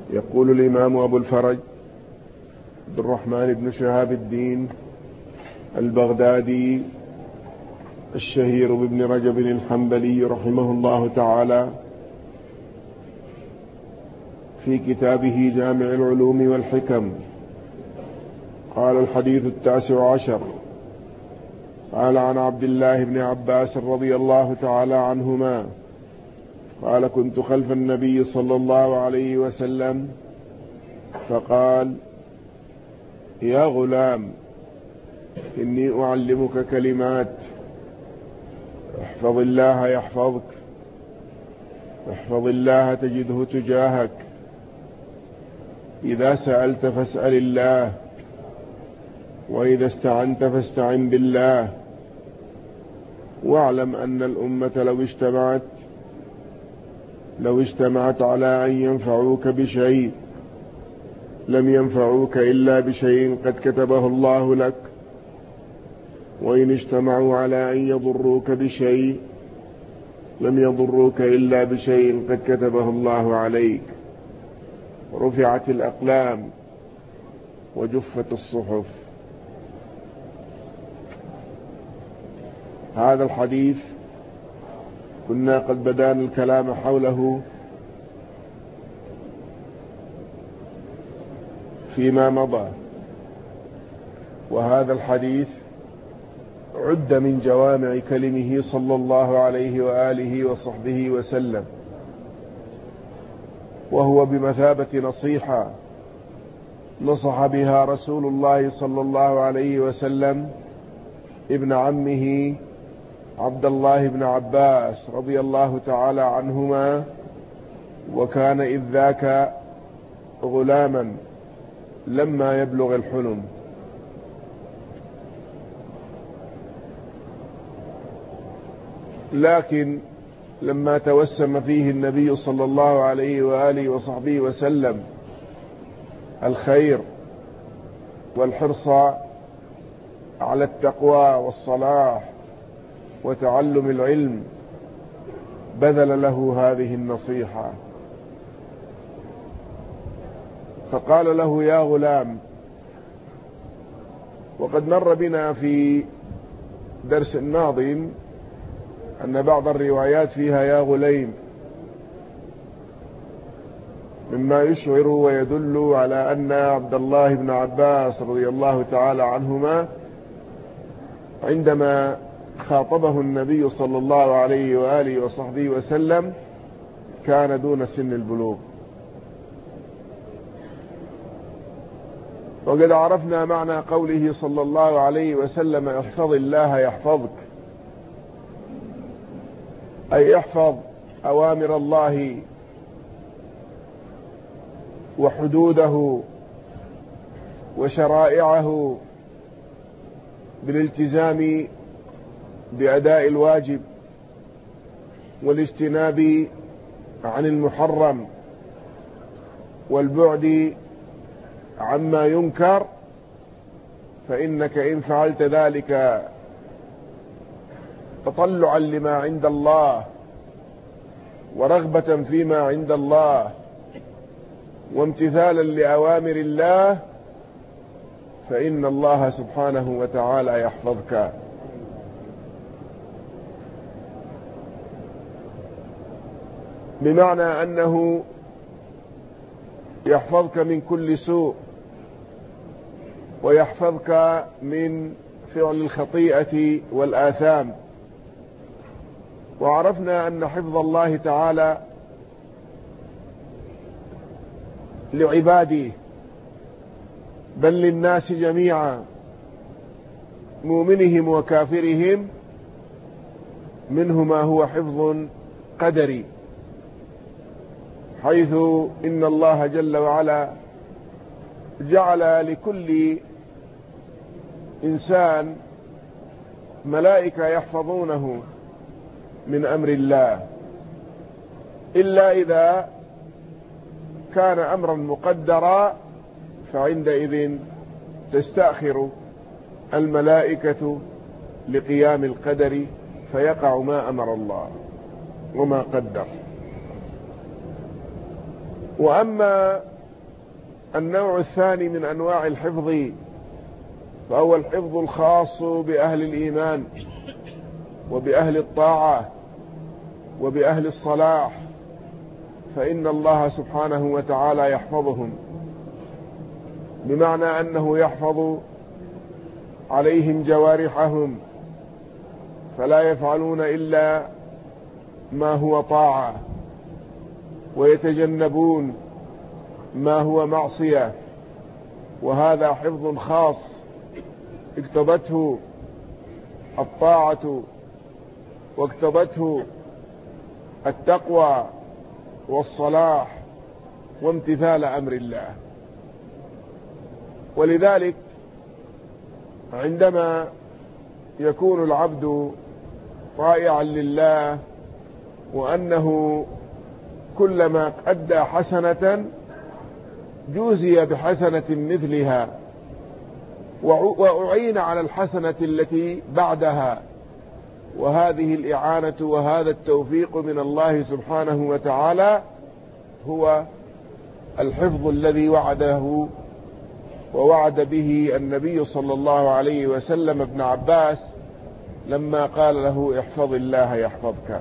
يقول الإمام أبو الفرج عبد الرحمن بن شهاب الدين البغدادي الشهير بابن رجب الحنبلي رحمه الله تعالى في كتابه جامع العلوم والحكم، قال: الحديث 19 قال: عن عبد الله بن عباس رضي الله تعالى عنهما قال: كنت خلف النبي صلى الله عليه وسلم فقال: يا غلام، إني أعلمك كلمات، احفظ الله يحفظك، احفظ الله تجده تجاهك، إذا سألت فاسأل الله، وإذا استعنت فاستعن بالله، واعلم أن الأمة لو اجتمعت على أن ينفعوك بشيء لم ينفعوك إلا بشيء قد كتبه الله لك، وإن اجتمعوا على أن يضروك بشيء لم يضروك إلا بشيء قد كتبه الله عليك، رفعت الأقلام وجفت الصحف. هذا الحديث كنا قد بدأنا الكلام حوله فيما مضى، وهذا الحديث عد من جوامع كلمه صلى الله عليه وآله وصحبه وسلم، وهو بمثابة نصيحة نصح بها رسول الله صلى الله عليه وسلم ابن عمه عبد الله بن عباس رضي الله تعالى عنهما، وكان إذ ذاك غلاما لما يبلغ الحلم. لكن لما توسم فيه النبي صلى الله عليه وآله وصحبه وسلم الخير والحرص على التقوى والصلاح وتعلم العلم، بذل له هذه النصيحة، فقال له: يا غلام. وقد مر بنا في درس ماض أن بعض الروايات فيها يا غليم، مما يشعر ويدل على أن عبد الله بن عباس رضي الله تعالى عنهما عندما خاطبه النبي صلى الله عليه وآله وصحبه وسلم كان دون سن البلوغ. وقد عرفنا معنى قوله صلى الله عليه وسلم: احفظ الله يحفظك، أي احفظ أوامر الله وحدوده وشرائعه بالالتزام بأداء الواجب والاجتناب عن المحرم والبعد عما ينكر، فإنك إن فعلت ذلك تطلعا لما عند الله ورغبة فيما عند الله وامتثالا لأوامر الله، فإن الله سبحانه وتعالى يحفظك. بمعنى أنه يحفظك من كل سوء، ويحفظك من فعل الخطيئة والآثام. وعرفنا أن حفظ الله تعالى لعباده بل للناس جميعا، مؤمنهم وكافرهم، منه ما هو حفظ قدري، حيث إن الله جل وعلا جعل لكل إنسان ملائكة يحفظونه من أمر الله، إلا إذا كان أمرا مقدرا فعندئذ تستأخر الملائكة لقيام القدر فيقع ما أمر الله وما قدر. وأما النوع الثاني من أنواع الحفظ فهو الحفظ الخاص بأهل الإيمان وبأهل الطاعة وبأهل الصلاح، فإن الله سبحانه وتعالى يحفظهم، بمعنى أنه يحفظ عليهم جوارحهم فلا يفعلون إلا ما هو طاعة، ويتجنبون ما هو معصية، وهذا حفظ خاص اقتضته الطاعة واقتضته التقوى والصلاح وامتثال أمر الله. ولذلك عندما يكون العبد طائعا لله وأنه كلما أدى حسنة جوزي بحسنة مثلها وأعين على الحسنة التي بعدها، وهذه الإعانة وهذا التوفيق من الله سبحانه وتعالى هو الحفظ الذي وعده ووعد به النبي صلى الله عليه وسلم ابن عباس لما قال له احفظ الله يحفظك.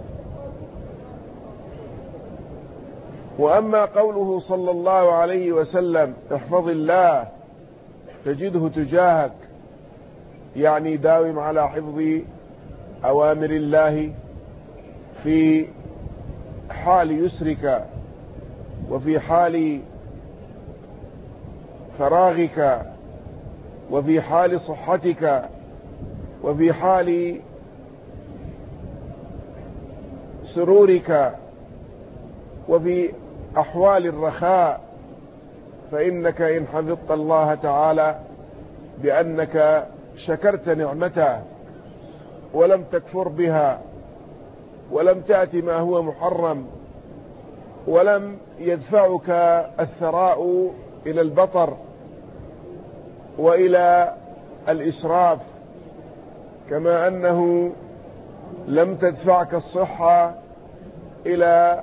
وأما قوله صلى الله عليه وسلم احفظ الله تجده تجاهك، يعني داوم على حفظ أوامر الله في حال يسرك وفي حال فراغك وفي حال صحتك وفي حال سرورك وفي أحوال الرخاء، فإنك إن حفظت الله تعالى بأنك شكرت نعمته ولم تكفر بها ولم تأتي ما هو محرم ولم يدفعك الثراء إلى البطر وإلى الإسراف، كما أنه لم تدفعك الصحة إلى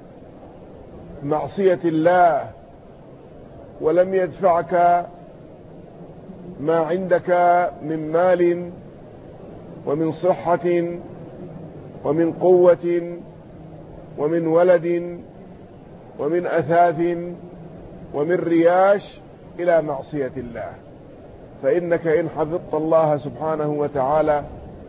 معصية الله، ولم يدفعك ما عندك من مال ومن صحة ومن قوة ومن ولد ومن أثاث ومن رياش إلى معصية الله. فإنك إن حفظت الله سبحانه وتعالى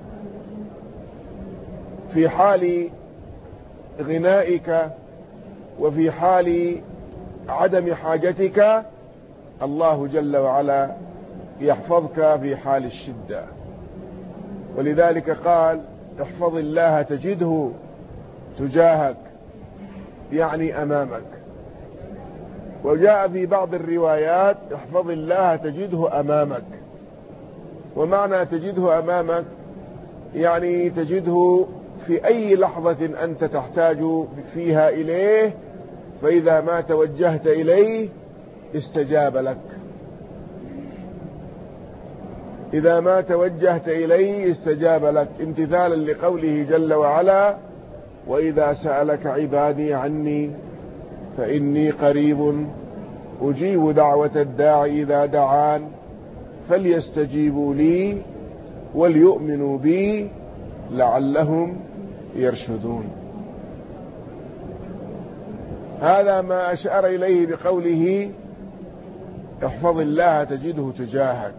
في حال غنائك وفي حال عدم حاجتك، الله جل وعلا يحفظك في حال الشدة. ولذلك قال احفظ الله تجده تجاهك، يعني أمامك. وجاء في بعض الروايات احفظ الله تجده أمامك، ومعنى تجده أمامك يعني تجده في أي لحظة أنت تحتاج فيها إليه، فإذا ما توجهت إليه استجاب لك. إذا ما توجهت إليه استجاب لك، امتثالا لقوله جل وعلا وإذا سألك عبادي عني فإني قريب أجيب دعوة الداعي إذا دعان فليستجيبوا لي وليؤمنوا بي لعلهم يرشدون. هذا ما أشار إليه بقوله احفظ الله تجده تجاهك.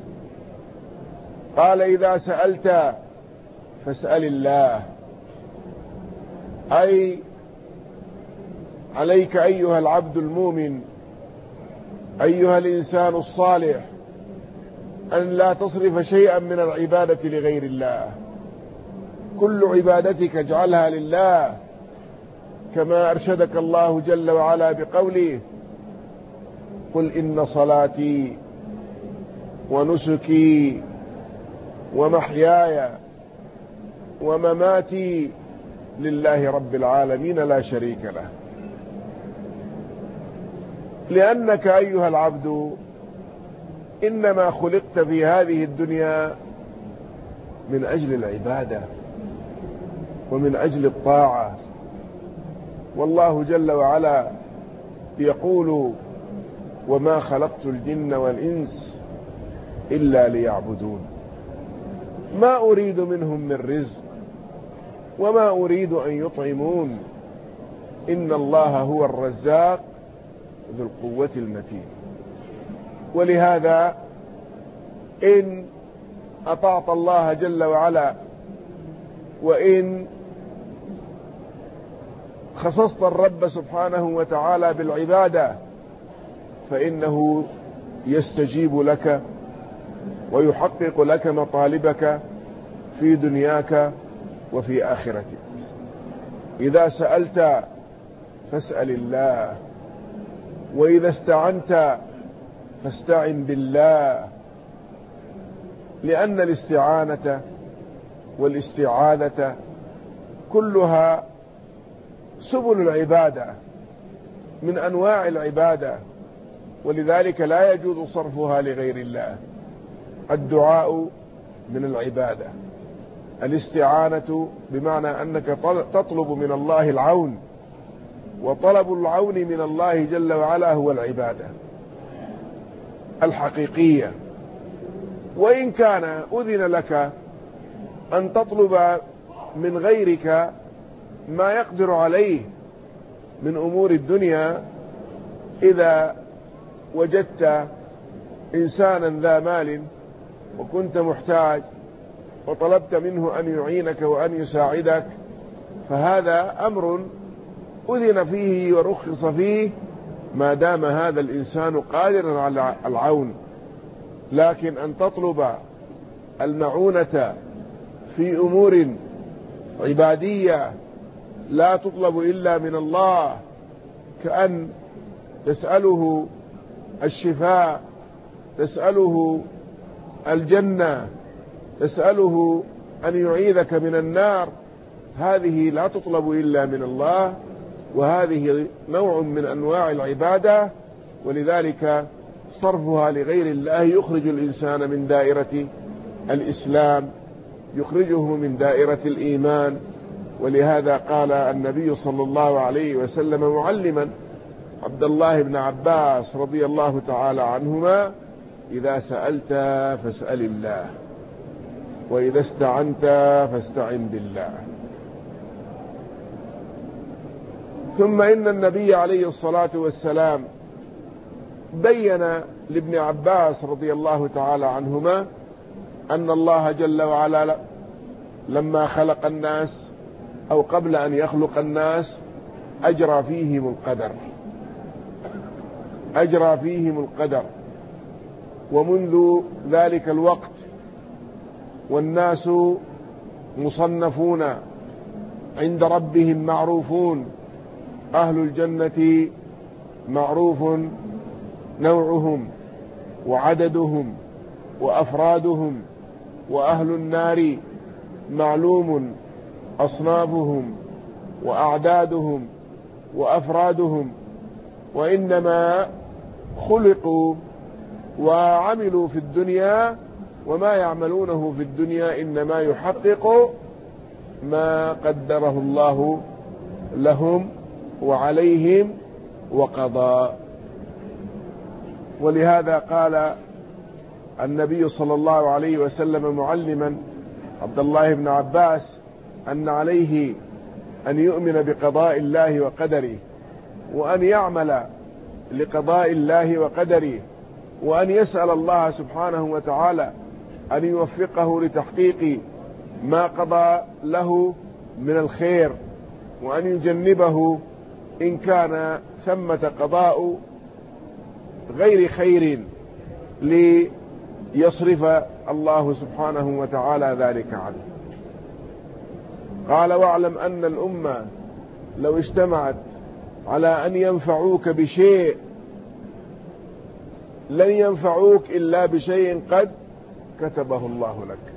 قال إذا سألت فاسأل الله، أي عليك أيها العبد المؤمن أيها الإنسان الصالح أن لا تصرف شيئا من العبادة لغير الله، كل عبادتك اجعلها لله، كما أرشدك الله جل وعلا بقوله قل إن صلاتي ونسكي ومحياي ومماتي لله رب العالمين لا شريك له. لأنك أيها العبد إنما خلقت في هذه الدنيا من أجل العبادة ومن أجل الطاعة، والله جل وعلا يقول وما خلقت الجن والإنس إلا ليعبدون ما أريد منهم من رزق وما أريد أن يطعمون إن الله هو الرزاق ذو القوة المتين. ولهذا إن أطعت الله جل وعلا وإن خصصت الرب سبحانه وتعالى بالعبادة فإنه يستجيب لك ويحقق لك مطالبك في دنياك وفي آخرتك. إذا سألت فاسأل الله، وإذا استعنت فاستعن بالله، لأن الاستعانة والاستعاذة كلها سبل العبادة من أنواع العبادة، ولذلك لا يجوز صرفها لغير الله. الدعاء من العبادة، الاستعانة بمعنى أنك تطلب من الله العون، وطلب العون من الله جل وعلا هو العبادة الحقيقية. وإن كان أذن لك أن تطلب من غيرك ما يقدر عليه من أمور الدنيا، إذا وجدت إنسانا ذا مال وكنت محتاج وطلبت منه أن يعينك وأن يساعدك، فهذا أمر أذن فيه ورخص فيه ما دام هذا الإنسان قادرا على العون. لكن أن تطلب المعونة في أمور عبادية لا تطلب إلا من الله، كأن تسأله الشفاء، تسأله الجنة، تسأله أن يعيذك من النار، هذه لا تطلب إلا من الله، وهذه نوع من أنواع العبادة. ولذلك صرفها لغير الله يخرج الإنسان من دائرة الإسلام، يخرجه من دائرة الإيمان. ولهذا قال النبي صلى الله عليه وسلم معلما عبد الله بن عباس رضي الله تعالى عنهما: إذا سألت فاسأل الله، وإذا استعنت فاستعن بالله. ثم إن النبي عليه الصلاة والسلام بين لابن عباس رضي الله تعالى عنهما أن الله جل وعلا لما خلق الناس أو قبل أن يخلق الناس أجرى فيهم القدر، ومنذ ذلك الوقت والناس مصنفون عند ربهم معروفون. أهل الجنة معروف نوعهم وعددهم وأفرادهم، وأهل النار معلوم أصنافهم وأعدادهم وأفرادهم، وإنما خلقوا وعملوا في الدنيا، وما يعملونه في الدنيا إنما يحقق ما قدره الله لهم وعليهم وقضى. ولهذا قال النبي صلى الله عليه وسلم معلما عبد الله بن عباس أن عليه أن يؤمن بقضاء الله وقدره، وأن يعمل لقضاء الله وقدره، وأن يسأل الله سبحانه وتعالى أن يوفقه لتحقيق ما قضى له من الخير، وأن يجنبه إن كان ثمة قضاء غير خير ليصرف الله سبحانه وتعالى ذلك عنه. قال: واعلم أن الأمة لو اجتمعت على أن ينفعوك بشيء لن ينفعوك إلا بشيء قد كتبه الله لك،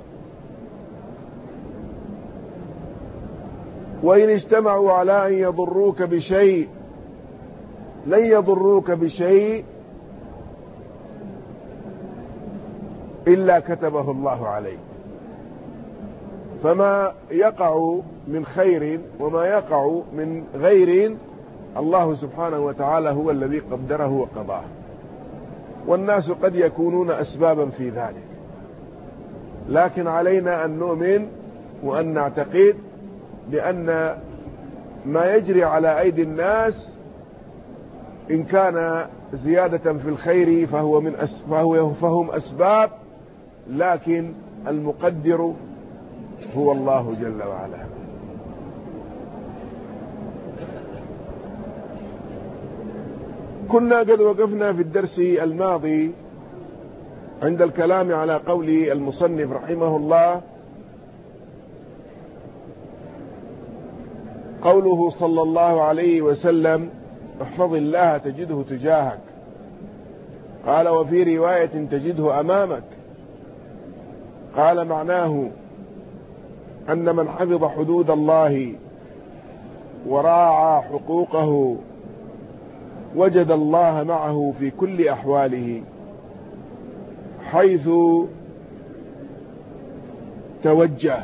وإن اجتمعوا على أن يضروك بشيء لن يضروك بشيء إلا كتبه الله عليك. فما يقع من خير وما يقع من غير الله سبحانه وتعالى هو الذي قدره وقضاه. والناس قد يكونون أسبابا في ذلك، لكن علينا أن نؤمن وأن نعتقد بأن ما يجري على أيدي الناس إن كان زيادة في الخير فهم أسباب، لكن المقدر هو الله جل وعلا. كنا قد وقفنا في الدرس الماضي عند الكلام على قول المصنف رحمه الله، قوله صلى الله عليه وسلم: احفظ الله تجده تجاهك. قال: وفي رواية تجده أمامك. قال: معناه أن من حفظ حدود الله وراعى حقوقه وجد الله معه في كل أحواله حيث توجه،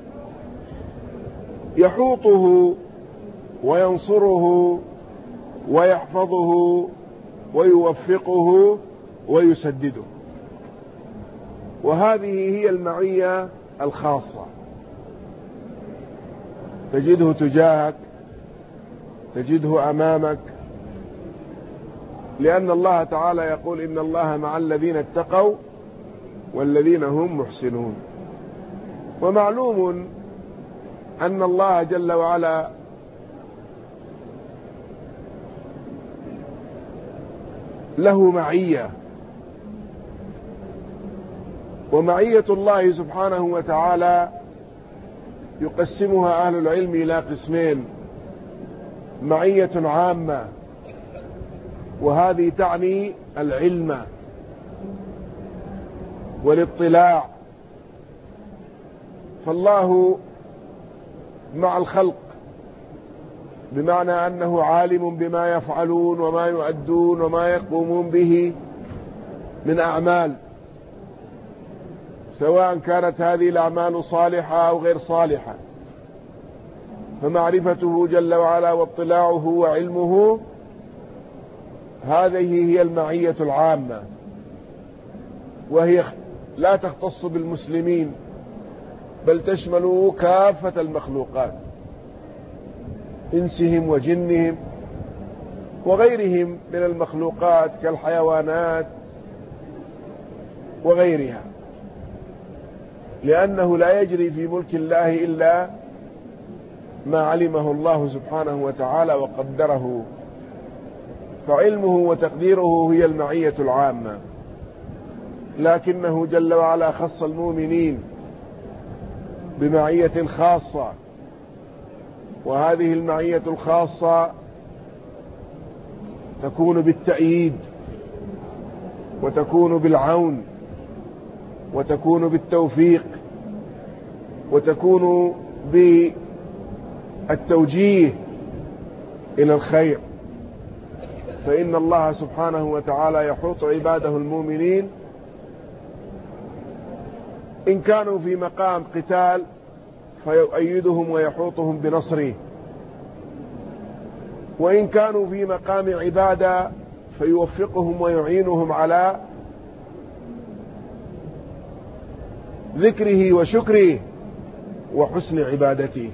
يحوطه وينصره ويحفظه ويوفقه ويسدده. وهذه هي المعية الخاصة. تجده تجاهك، تجده أمامك، لأن الله تعالى يقول: إن الله مع الذين اتقوا والذين هم محسنون. ومعلوم أن الله جل وعلا له معية، ومعية الله سبحانه وتعالى يقسمها أهل العلم إلى قسمين: معية عامة، وهذه تعني العلم والاطلاع، فالله مع الخلق بمعنى أنه عالم بما يفعلون وما يؤدون وما يقومون به من أعمال، سواء كانت هذه الأعمال صالحة أو غير صالحة. فمعرفته جل وعلا واطلاعه وعلمه، هذه هي المعية العامة، وهي لا تختص بالمسلمين بل تشمل كافة المخلوقات، إنسهم وجنهم وغيرهم من المخلوقات كالحيوانات وغيرها، لأنه لا يجري في ملك الله إلا ما علمه الله سبحانه وتعالى وقدره، فعلمه وتقديره هي المعية العامة. لكنه جل وعلا خص المؤمنين بمعية خاصة، وهذه المعية الخاصة تكون بالتأييد، وتكون بالعون، وتكون بالتوفيق، وتكون بالتوجيه إلى الخير. فإن الله سبحانه وتعالى يحوط عباده المؤمنين إن كانوا في مقام قتال فيؤيدهم ويحوطهم بنصره، وإن كانوا في مقام عبادة فيوفقهم ويعينهم على ذكره وشكره وحسن عبادته.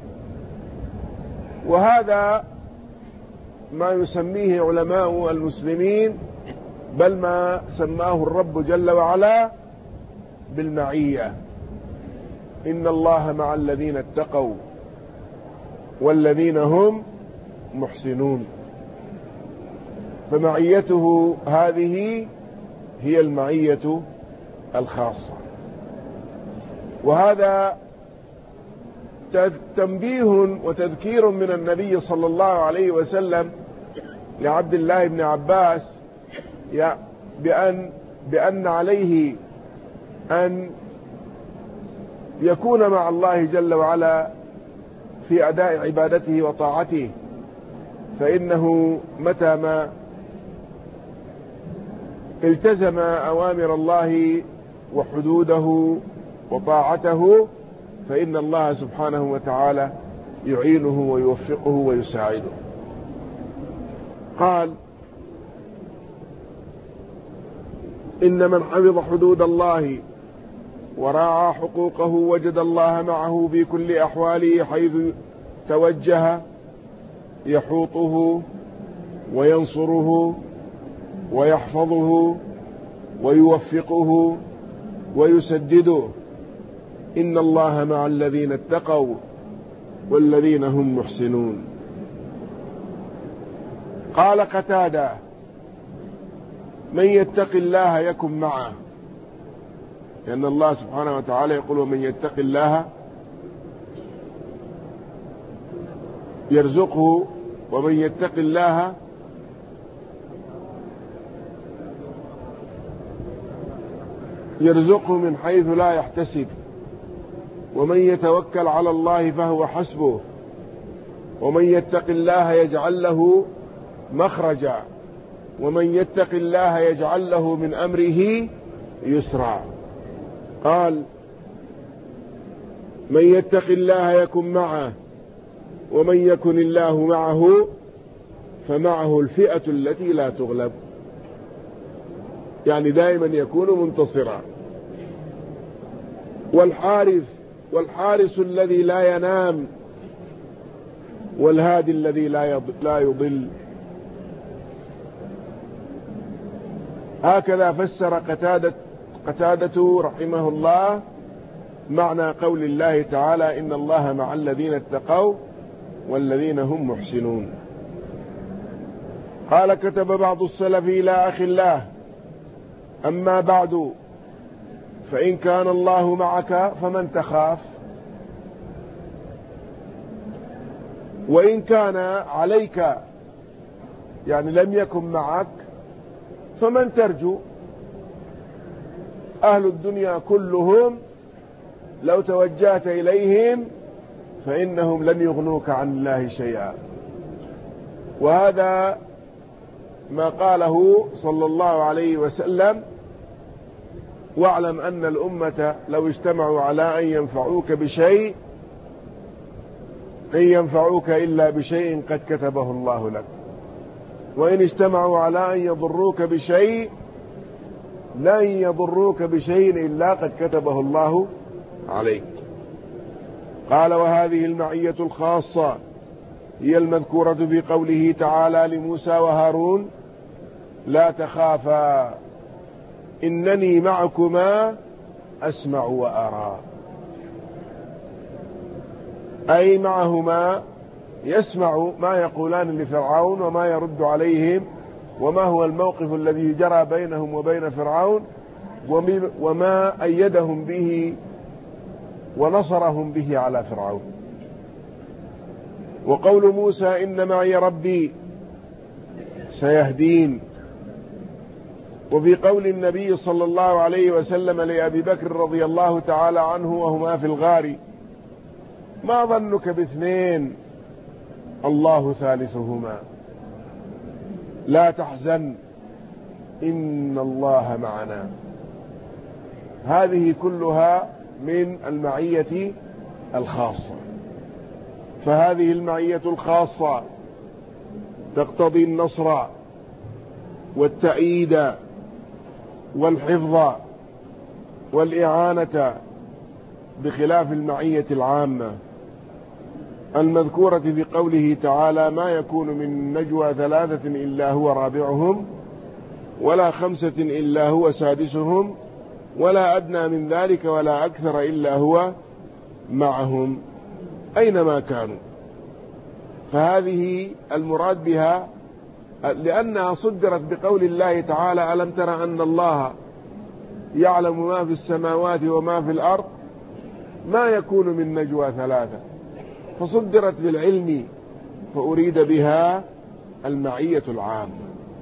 وهذا ما يسميه علماء المسلمين، بل ما سماه الرب جل وعلا بالمعية: إن الله مع الذين اتقوا والذين هم محسنون. فمعيته هذه هي المعية الخاصة. وهذا تنبيه وتذكير من النبي صلى الله عليه وسلم لعبد الله بن عباس بأن عليه أن يكون مع الله جل وعلا في أداء عبادته وطاعته، فإنه متى ما التزم أوامر الله وحدوده وطاعته فإن الله سبحانه وتعالى يعينه ويوفقه ويساعده. قال: إن من حفظ حدود الله وراعى حقوقه وجد الله معه في كل أحواله حيث توجه يحوطه وينصره ويحفظه ويوفقه ويسدده. إن الله مع الذين اتقوا والذين هم محسنون. قال قتادة: من يتق الله يكن معه، لأن الله سبحانه وتعالى يقول: ومن يتق الله يرزقه، ومن يتق الله يرزقه من حيث لا يحتسب، ومن يتوكل على الله فهو حسبه، ومن يتق الله يجعل له مخرجا، ومن يتق الله يجعل له من أمره يسرا. قال: من يتق الله يكن معه، ومن يكن الله معه فمعه الفئة التي لا تغلب، يعني دائما يكون منتصرا. والحارس الذي لا ينام، والهادي الذي لا يضل. هكذا فسر قتادة رحمه الله معنى قول الله تعالى: إن الله مع الذين اتقوا والذين هم محسنون. قال: كتب بعض السلف إلى أخ الله: أما بعد، فإن كان الله معك فمن تخاف، وإن كان عليك يعني لم يكن معك فمن ترجو. أهل الدنيا كلهم لو توجهت إليهم فإنهم لن يغنوك عن الله شيئا. وهذا ما قاله صلى الله عليه وسلم: واعلم أن الأمة لو اجتمعوا على أن ينفعوك بشيء لن ينفعوك إلا بشيء قد كتبه الله لك، وإن اجتمعوا على أن يضروك بشيء لن يضروك بشيء إلا قد كتبه الله عليك. قال: وهذه المعية الخاصة هي المذكورة في قوله تعالى لموسى وهارون: لا تخافا إنني معكما أسمع وأرى. أي معهما يسمع ما يقولان لفرعون وما يرد عليهم، وما هو الموقف الذي جرى بينهم وبين فرعون، وما أيدهم به ونصرهم به على فرعون. وقول موسى: إن معي ربي سيهدين. وفي قول النبي صلى الله عليه وسلم لأبي بكر رضي الله تعالى عنه وهما في الغار: ما ظنك باثنين الله ثالثهما، لا تحزن إن الله معنا. هذه كلها من المعية الخاصة. فهذه المعية الخاصة تقتضي النصر والتأييد والحفظ والإعانة، بخلاف المعية العامة المذكورة في قوله تعالى: ما يكون من نجوى ثلاثة إلا هو رابعهم، ولا خمسة إلا هو سادسهم، ولا أدنى من ذلك ولا أكثر إلا هو معهم أينما كانوا. فهذه المراد بها لأنها صدرت بقول الله تعالى: ألم تر أن الله يعلم ما في السماوات وما في الأرض ما يكون من نجوى ثلاثة، فصدرت بالعلم، فأريد بها المعية العامة.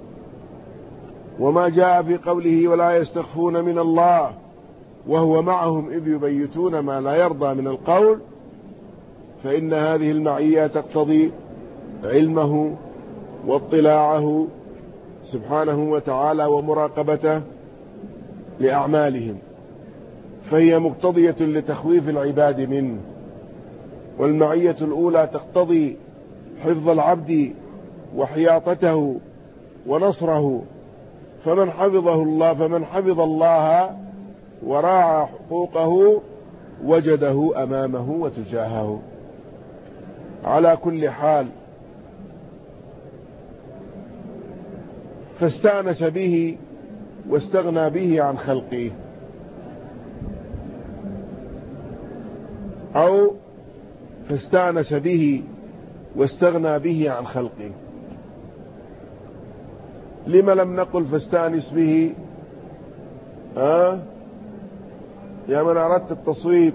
وما جاء في قوله: ولا يستخفون من الله وهو معهم إذ يبيتون ما لا يرضى من القول، فإن هذه المعية تقتضي علمه واطلاعه سبحانه وتعالى ومراقبته لأعمالهم، فهي مقتضية لتخويف العباد منه. والمعية الأولى تقتضي حفظ العبد وحياطته ونصره فمن حفظ الله وراعى حقوقه وجده أمامه وتجاهه. على كل حال، فاستأنس به واستغنى به عن خلقه، أو فاستأنس به واستغنى به عن خلقه. لما لم نقل فاستأنس به؟ يا من أردت التصويت،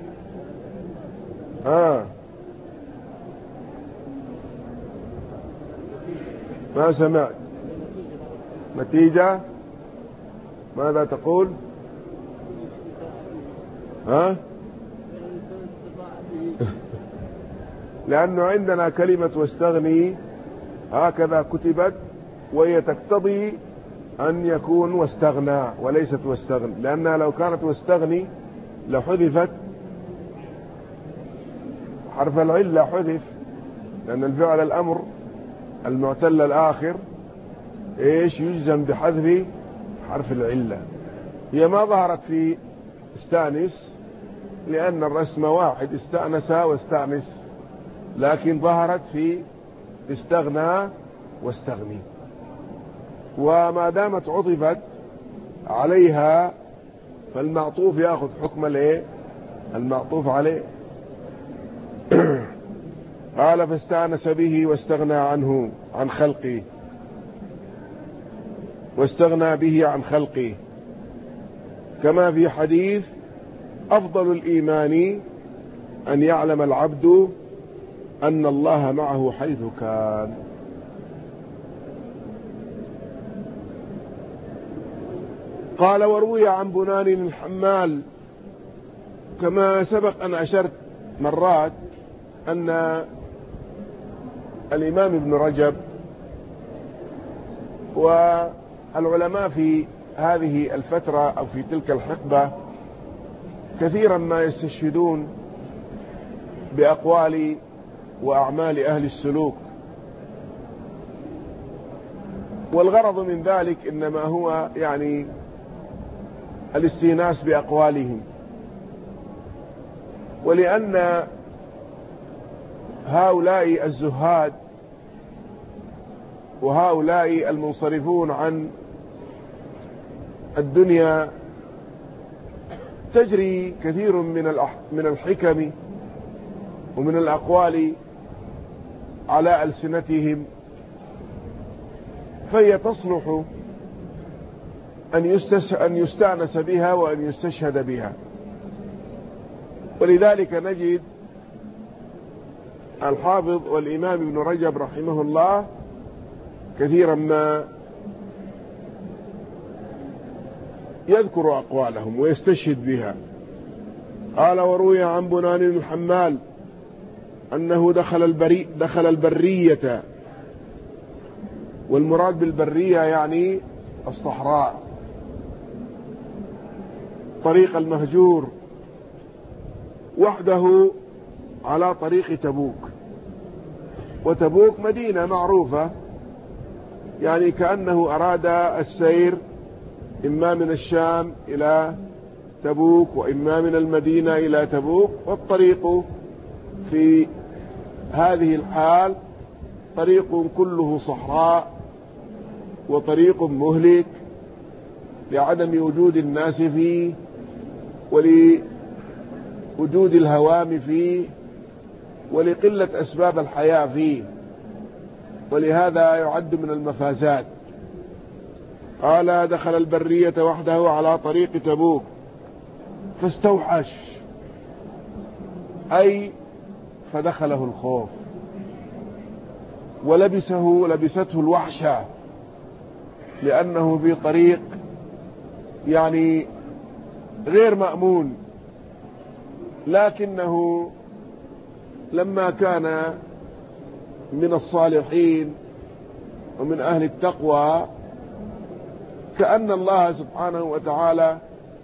ما سمعت نتيجة. ماذا تقول؟ لأنه عندنا كلمة واستغني هكذا كتبت، وهي تقتضي أن يكون واستغنى وليست واستغني، لأنها لو كانت واستغني لحذفت حرف العلة، حذف، لأن الفعل الأمر المعتل الآخر يجزم بحذف حرف العلة. هي ما ظهرت في استأنس لأن الرسم واحد، استأنس واستأنس، لكن ظهرت في استغنى واستغني. وما دامت عطفت عليها فالمعطوف يأخذ حكم المعطوف عليه. قال فاستأنس به واستغنى عنه عن خلقه، واستغنى به عن خلقه، كما في حديث أفضل الإيمان أن يعلم العبد أن الله معه حيث كان. قال وروي عن بنان الحمال، كما سبق أن أشرت مرات أن الإمام ابن رجب والعلماء في هذه الفترة أو في تلك الحقبة كثيرا ما يستشهدون بأقوال وأعمال أهل السلوك، والغرض من ذلك إنما هو يعني الاستئناس بأقوالهم، ولأن هؤلاء الزهاد وهؤلاء المنصرفون عن الدنيا تجري كثير من الحكم ومن الأقوال على ألسنتهم، فهي تصلح أن يستأنس بها وأن يستشهد بها. ولذلك نجد الحافظ والإمام ابن رجب رحمه الله كثيرا ما يذكر أقوالهم ويستشهد بها. قال وروي عن بنان الحمال أنه دخل البرية، والمراد بالبرية يعني الصحراء، طريق المهجور، وحده على طريق تبوك. وتبوك مدينة معروفة، يعني كأنه أراد السير إما من الشام إلى تبوك وإما من المدينة إلى تبوك، والطريق في هذه الحال طريق كله صحراء وطريق مهلك لعدم وجود الناس فيه ولوجود الهوام فيه ولقلة أسباب الحياة فيه، ولهذا يعد من المفازات. قال دخل البرية وحده على طريق تبوك فاستوحش، أي فدخله الخوف ولبسته الوحشة، لأنه في طريق يعني غير مأمون. لكنه لما كان من الصالحين ومن أهل التقوى كأن الله سبحانه وتعالى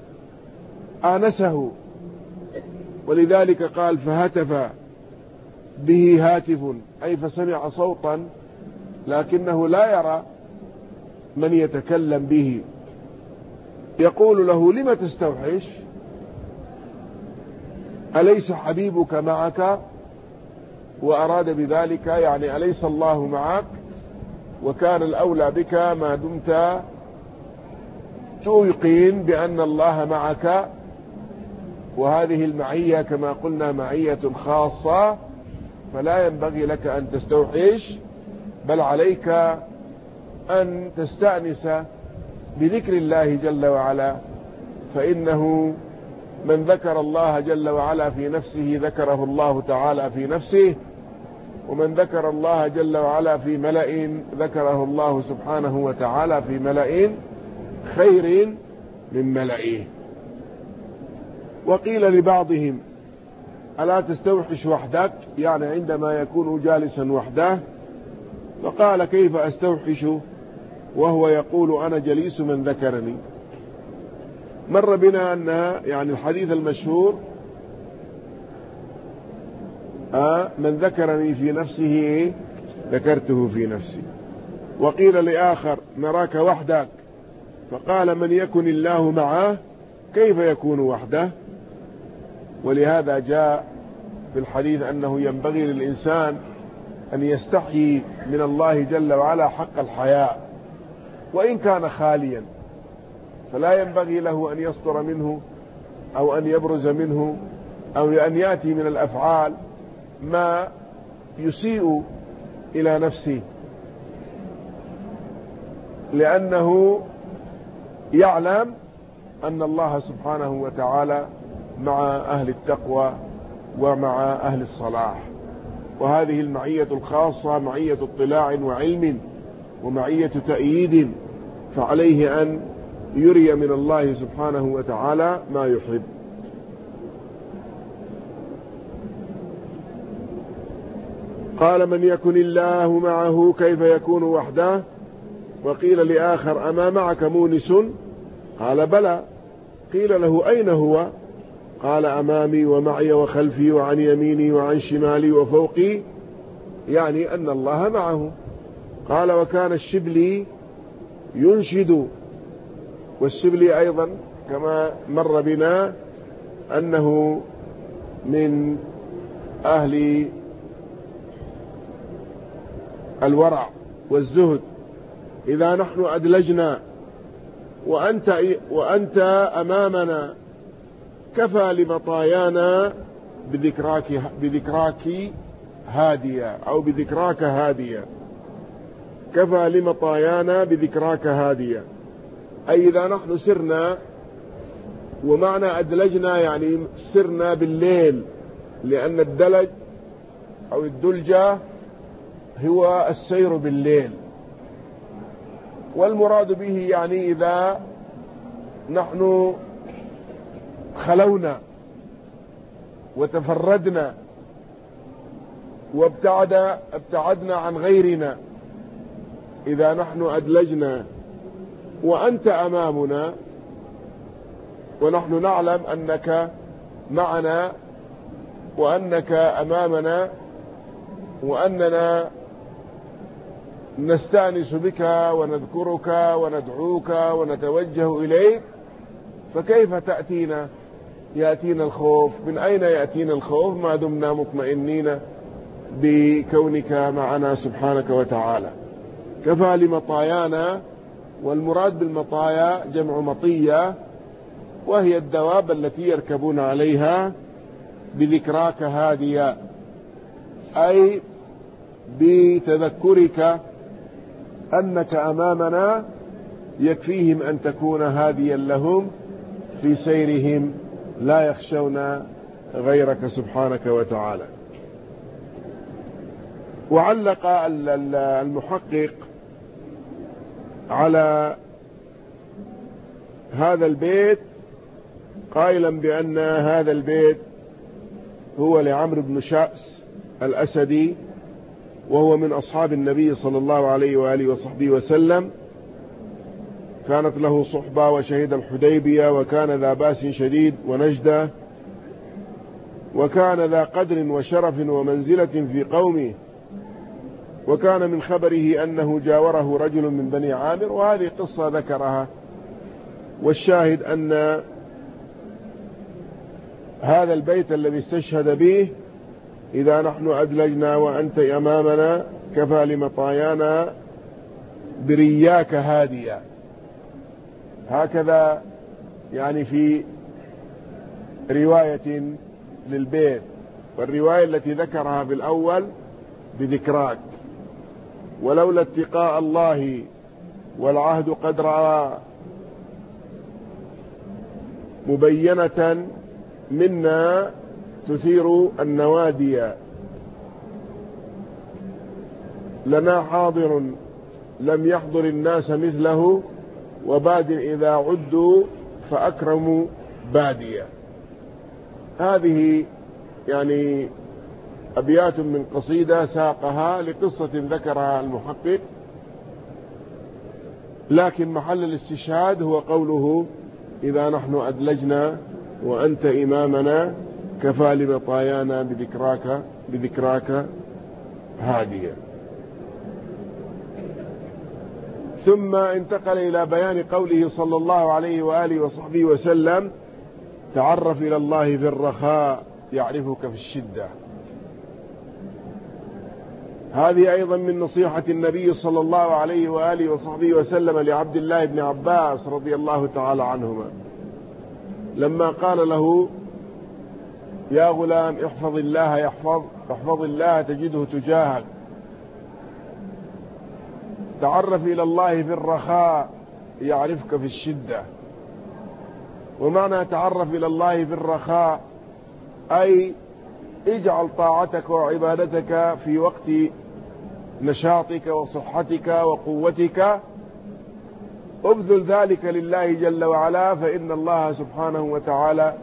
آنسه، ولذلك قال فهتف به هاتف، أي فسمع صوتا لكنه لا يرى من يتكلم به يقول له: لم تستوحش؟ أليس حبيبك معك؟ وأراد بذلك يعني أليس الله معك؟ وكان الأولى بك ما دمت توقن بأن الله معك، وهذه المعية كما قلنا معية خاصة، فلا ينبغي لك أن تستوحش، بل عليك أن تستأنس بذكر الله جل وعلا، فإنه من ذكر الله جل وعلا في نفسه ذكره الله تعالى في نفسه، ومن ذكر الله جل وعلا في ملأ ذكره الله سبحانه وتعالى في ملأ خير من ملئه. وقيل لبعضهم: ألا تستوحش وحدك؟ يعني عندما يكون جالسا وحده. فقال: كيف أستوحش وهو يقول أنا جليس من ذكرني؟ مر بنا أن يعني الحديث المشهور من ذكرني في نفسه ذكرته في نفسي. وقيل لآخر: نراك وحدك، فقال: من يكن الله معه كيف يكون وحده؟ ولهذا جاء في الحديث أنه ينبغي للإنسان أن يستحيي من الله جل وعلا حق الحياء، وإن كان خاليا، فلا ينبغي له أن يصدر منه أو أن يبرز منه أو أن يأتي من الأفعال ما يسيء إلى نفسه، لأنه يعلم أن الله سبحانه وتعالى مع أهل التقوى ومع أهل الصلاح. وهذه المعية الخاصة معية اطلاع وعلم ومعية تأييد، فعليه أن يري من الله سبحانه وتعالى ما يحب. قال: من يكن الله معه كيف يكون وحده؟ وقيل لآخر: أما معك مونس؟ قال: بلى. قيل له: أين هو؟ قال: أمامي ومعي وخلفي وعن يميني وعن شمالي وفوقي، يعني أن الله معه. قال: وكان الشبلي ينشد. والشبلي أيضا كما مر بنا أنه من أهل الورع والزهد. إذا نحن أدلجنا وأنت أمامنا كفى لمطايانا بذكراك هادية، أو بذكراك هادية. كفى لمطايانا بذكراك هادية، أي إذا نحن سرنا، ومعنى أدلجنا يعني سرنا بالليل، لأن الدلج أو الدلجة هو السير بالليل، والمراد به يعني إذا نحن خلونا وتفردنا وابتعدنا عن غيرنا، إذا نحن أدلجنا وأنت أمامنا، ونحن نعلم أنك معنا وأنك أمامنا وأننا نستأنس بك ونذكرك وندعوك ونتوجه إليك، فكيف يأتينا الخوف؟ من أين يأتينا الخوف ما دمنا مطمئنين بكونك معنا سبحانك وتعالى؟ كفى لمطايانا، والمراد بالمطايا جمع مطية، وهي الدواب التي يركبون عليها. بذكراك هادية، أي بتذكرك أنك أمامنا يكفيهم أن تكون هاديا لهم في سيرهم، لا يخشون غيرك سبحانك وتعالى. وعلق المحقق على هذا البيت قائلا بأن هذا البيت هو لعمرو بن شأس الأسدي، وهو من أصحاب النبي صلى الله عليه وآله وصحبه وسلم، كانت له صحبة وشهد الحديبية، وكان ذا باس شديد ونجدة، وكان ذا قدر وشرف ومنزلة في قومه، وكان من خبره أنه جاوره رجل من بني عامر، وهذه قصة ذكرها. والشاهد أن هذا البيت الذي استشهد به: إذا نحن أدلجنا وأنت أمامنا كفى لمطايانا برياك هاديا، هكذا يعني في رواية للبيت. والرواية التي ذكرها في الأول بذكراك: ولولا اتقاء الله والعهد قد رأى مبينة منا تثير النوادي، لنا حاضر لم يحضر الناس مثله، وباد إذا عدوا فأكرموا بادية. هذه يعني أبيات من قصيدة ساقها لقصة ذكرها المحقق، لكن محل الاستشهاد هو قوله: إذا نحن أدلجنا وأنت إمامنا كفى لمطايانا بذكراك هاديا. ثم انتقل إلى بيان قوله صلى الله عليه وآله وصحبه وسلم: تعرف إلى الله في الرخاء يعرفك في الشدة. هذه أيضا من نصيحة النبي صلى الله عليه وآله وصحبه وسلم لعبد الله بن عباس رضي الله تعالى عنهما، لما قال له: يا غلام احفظ الله احفظ الله تجده تجاهك. تعرف إلى الله في الرخاء يعرفك في الشدة. ومعنى تعرف إلى الله في الرخاء أي اجعل طاعتك وعبادتك في وقت نشاطك وصحتك وقوتك، ابذل ذلك لله جل وعلا، فإن الله سبحانه وتعالى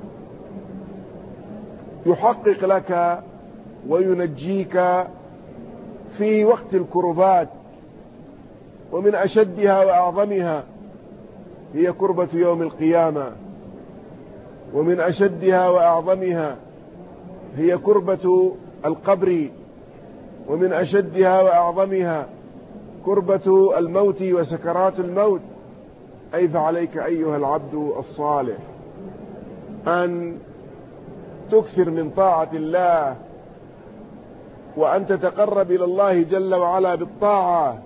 يحقق لك وينجيك في وقت الكربات، ومن أشدها وأعظمها هي كربة يوم القيامة، ومن أشدها وأعظمها هي كربة القبر، ومن أشدها وأعظمها كربة الموت وسكرات الموت. أي فعليك أيها العبد الصالح أن تكثر من طاعة الله، وأن تتقرب إلى الله جل وعلا بالطاعة،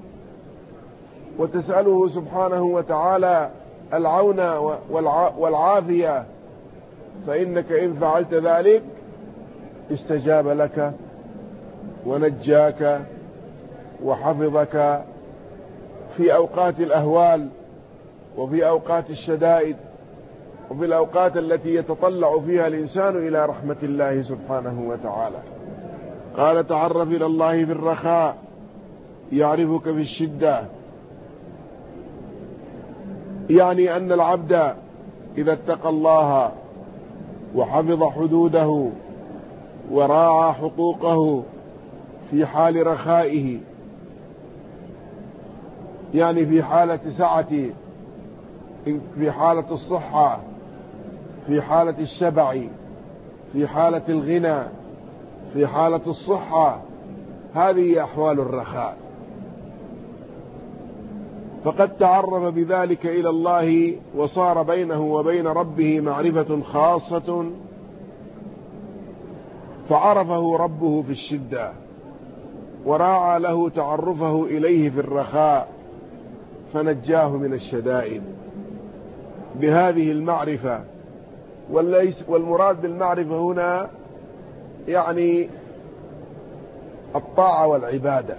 وتسأله سبحانه وتعالى العون والعافية، فإنك إن فعلت ذلك استجاب لك ونجاك وحفظك في أوقات الأهوال، وفي أوقات الشدائد، وفي الأوقات التي يتطلع فيها الإنسان إلى رحمة الله سبحانه وتعالى. قال: تعرف إلى الله في الرخاء يعرفك في الشدة، يعني أن العبد إذا اتقى الله وحفظ حدوده وراعى حقوقه في حال رخائه، يعني في حالة سعته، في حالة الصحة، في حالة الشبع، في حالة الغنى، في حالة الصحة، هذه أحوال الرخاء. فقد تعرف بذلك إلى الله، وصار بينه وبين ربه معرفة خاصة، فعرفه ربه في الشدة، وراعى له تعرفه إليه في الرخاء، فنجاه من الشدائد بهذه المعرفة. والمراد بالمعرفة هنا يعني الطاعة والعبادة،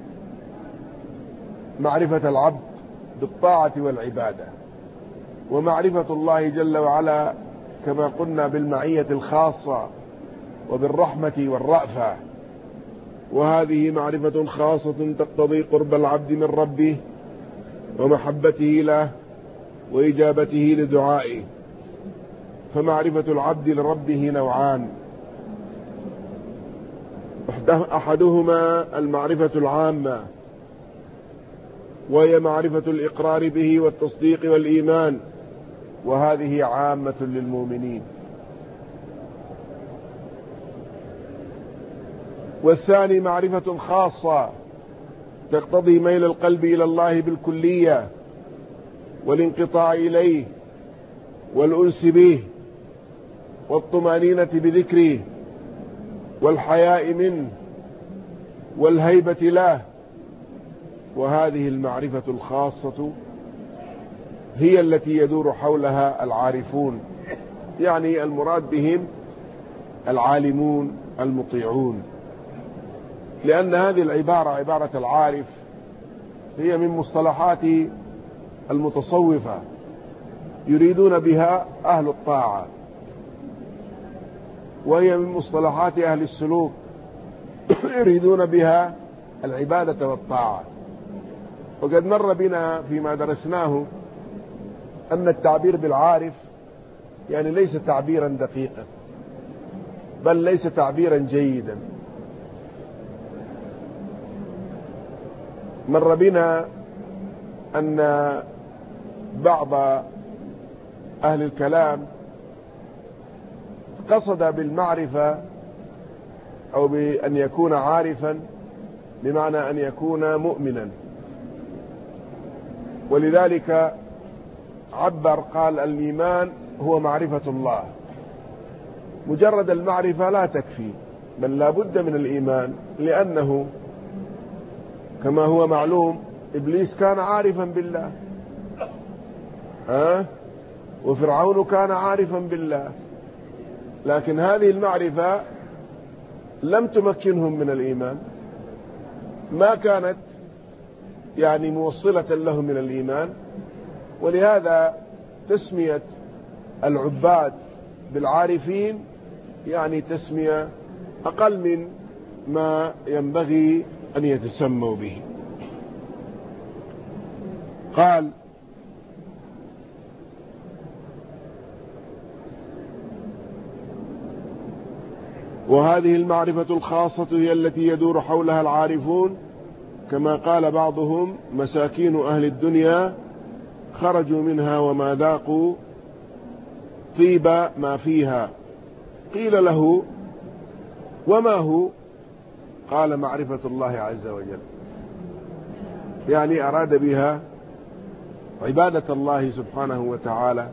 معرفة العبد بالطاعة والعبادة، ومعرفة الله جل وعلا كما قلنا بالمعية الخاصة وبالرحمة والرأفة. وهذه معرفة خاصة تقتضي قرب العبد من ربه ومحبته له وإجابته لدعائه. فمعرفة العبد لربه نوعان: أحدهما المعرفة العامة، وهي معرفة الإقرار به والتصديق والإيمان، وهذه عامة للمؤمنين. والثاني معرفة خاصة تقتضي ميل القلب إلى الله بالكلية والانقطاع إليه والأنس به والطمأنينة بذكره والحياء منه والهيبة له. وهذه المعرفة الخاصة هي التي يدور حولها العارفون، يعني المراد بهم العالمون المطيعون، لأن هذه العبارة عبارة العارف هي من مصطلحات المتصوفة يريدون بها أهل الطاعة، وهي من مصطلحات أهل السلوك يريدون بها العبادة والطاعة. وقد مر بنا فيما درسناه أن التعبير بالعارف يعني ليس تعبيرا دقيقا، بل ليس تعبيرا جيدا. مر بنا أن بعض أهل الكلام قصد بالمعرفة أو بأن يكون عارفا بمعنى أن يكون مؤمنا، ولذلك عبر قال الإيمان هو معرفة الله. مجرد المعرفة لا تكفي، بل لا بد من الإيمان، لأنه كما هو معلوم إبليس كان عارفا بالله، وفرعون كان عارفا بالله، لكن هذه المعرفة لم تمكنهم من الإيمان، ما كانت يعني موصلة لهم من الإيمان. ولهذا تسمية العباد بالعارفين يعني تسمية أقل من ما ينبغي أن يتسموا به. قال وهذه المعرفة الخاصة هي التي يدور حولها العارفون، كما قال بعضهم مساكين أهل الدنيا خرجوا منها وما ذاقوا طيب ما فيها. قيل له وما هو؟ قال معرفة الله عز وجل، يعني أراد بها عبادة الله سبحانه وتعالى،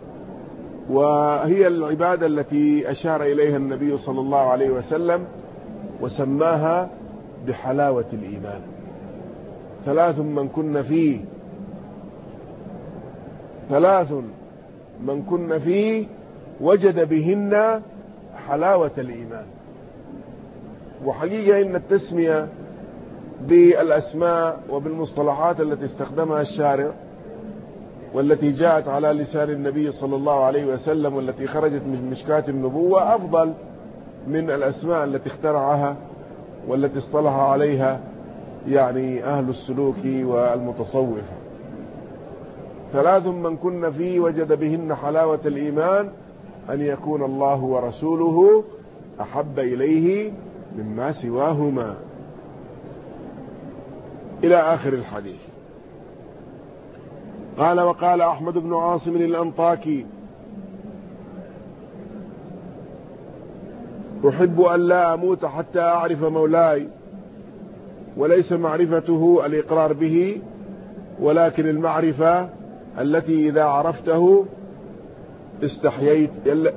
وهي العبادة التي أشار إليها النبي صلى الله عليه وسلم وسماها بحلاوة الإيمان. ثلاث من كن فيه وجد بهن حلاوة الإيمان. وحقيقة إن التسمية بالأسماء وبالمصطلحات التي استخدمها الشارع والتي جاءت على لسان النبي صلى الله عليه وسلم والتي خرجت من مشكاة النبوة أفضل من الأسماء التي اخترعها والتي اصطلح عليها يعني أهل السلوك والمتصوفة. ثلاث من كن فيه وجد بهن حلاوة الإيمان أن يكون الله ورسوله أحب إليه مما سواهما، إلى آخر الحديث. قال وقال أحمد بن عاصم الأنطاكي أحب أن لا أموت حتى أعرف مولاي، وليس معرفته الإقرار به، ولكن المعرفة التي إذا عرفته استحييت،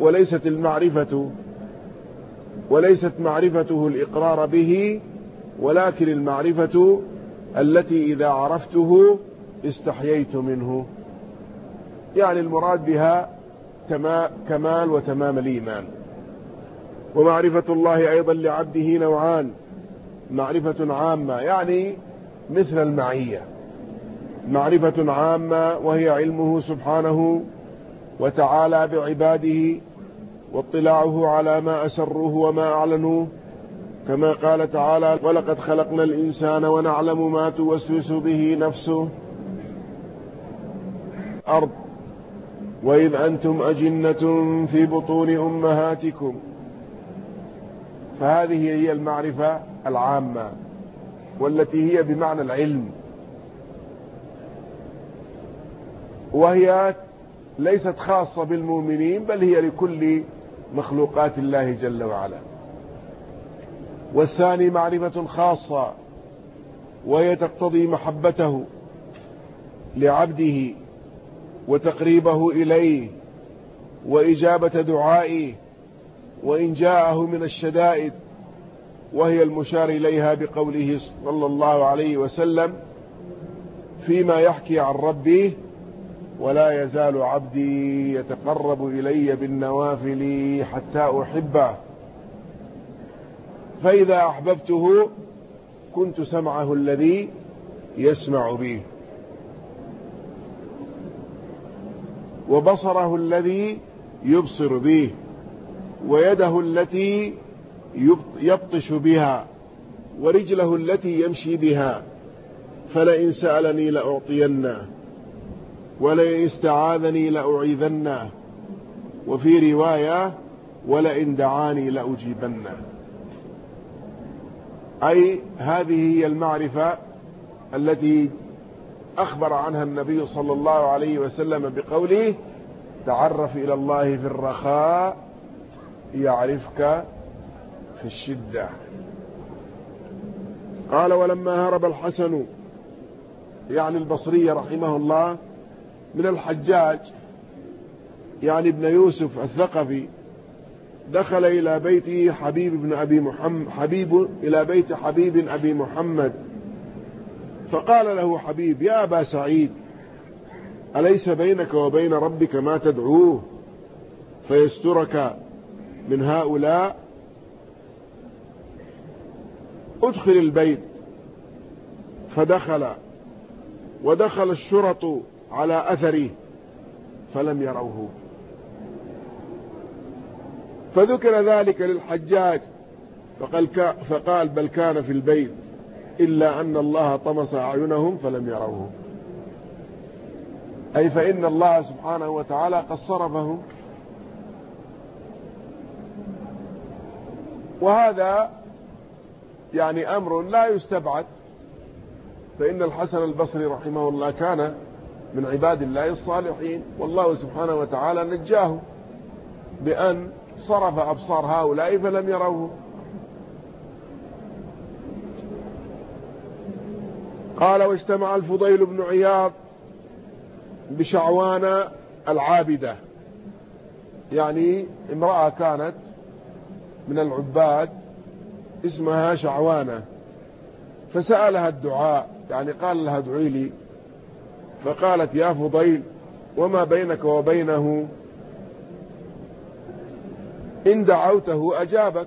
وليست معرفته الإقرار به، ولكن المعرفة التي إذا عرفته استحييت منه. يعني المراد بها كمال وتمام الإيمان. ومعرفة الله أيضا لعبده نوعان: معرفة عامة يعني مثل المعية، معرفة عامة وهي علمه سبحانه وتعالى بعباده واطلاعه على ما أسروه وما أعلنوه، كما قال تعالى ولقد خلقنا الإنسان ونعلم ما توسوس به نفسه أرض وإذ أنتم أجنة في بطون أمهاتكم. فهذه هي المعرفة العامة والتي هي بمعنى العلم، وهي ليست خاصة بالمؤمنين بل هي لكل مخلوقات الله جل وعلا. والثاني معرفة خاصة وهي تقتضي محبته لعبده وتقريبه إليه وإجابة دعائه وإن جاءه من الشدائد، وهي المشار إليها بقوله صلى الله عليه وسلم فيما يحكي عن ربه: ولا يزال عبدي يتقرب إلي بالنوافل حتى أحبه، فإذا أحببته كنت سمعه الذي يسمع به، وبصره الذي يبصر به، ويده التي يبطش بها، ورجله التي يمشي بها، فلئن سألني لأعطينه، ولئن استعاذني لأعيذنه، وفي رواية ولئن دعاني لأجيبنه. أي هذه هي المعرفة التي أخبر عنها النبي صلى الله عليه وسلم بقوله: تعرف إلى الله في الرخاء يعرفك في الشدة. قال: ولما هرب الحسن يعني البصري رحمه الله من الحجاج يعني ابن يوسف الثقفي، دخل إلى بيته إلى بيت حبيب أبي محمد، فقال له حبيب: يا أبا سعيد، أليس بينك وبين ربك ما تدعوه فيسترك من هؤلاء؟ ادخل البيت. فدخل، ودخل الشرط على أثره فلم يروه. فذكر ذلك للحجاج فقال: بل كان في البيت، إلا أن الله طمس أعينهم فلم يروه. أي فإن الله سبحانه وتعالى قد صرفهم. وهذا يعني أمر لا يستبعد، فإن الحسن البصري رحمه الله كان من عباد الله الصالحين، والله سبحانه وتعالى نجاه بأن صرف أبصار هؤلاء فلم يروه. قال: واجتمع الفضيل بن عياض بشعوان العابدة، يعني امرأة كانت من العباد اسمها شعوانة، فسألها الدعاء، يعني قال لها: ادعي لي. فقالت: يا فضيل، وما بينك وبينه؟ إن دعوته أجابك،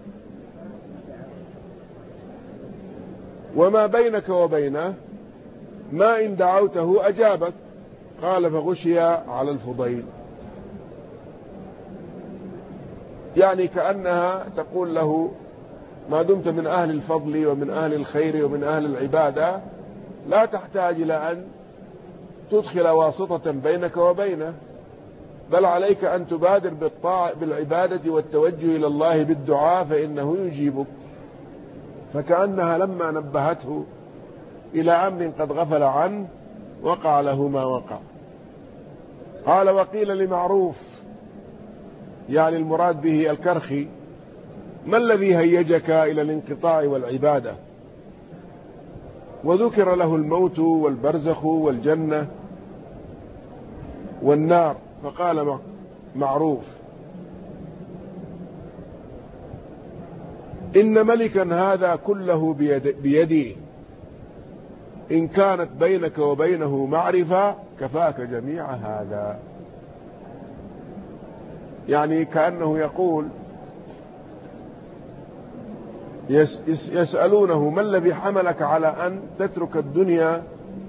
وما بينك وبينه ما إن دعوته أجابك. قال: فغشي على الفضيل، يعني كأنها تقول له: ما دمت من أهل الفضل ومن أهل الخير ومن أهل العبادة لا تحتاج إلى أن تدخل واسطة بينك وبينه، بل عليك أن تبادر بالعبادة والتوجه إلى الله بالدعاء فإنه يجيبك. فكأنها لما نبهته إلى أمر قد غفل عنه وقع له ما وقع. قال: وقيل لمعروف، يعني المراد به الكرخي: ما الذي هيجك إلى الانقطاع والعبادة؟ وذكر له الموت والبرزخ والجنة والنار، فقال معروف: إن ملكا هذا كله بيدي، إن كانت بينك وبينه معرفة كفاك جميع هذا. يعني كأنه يقول، يسألونه: ما الذي حملك على أن تترك الدنيا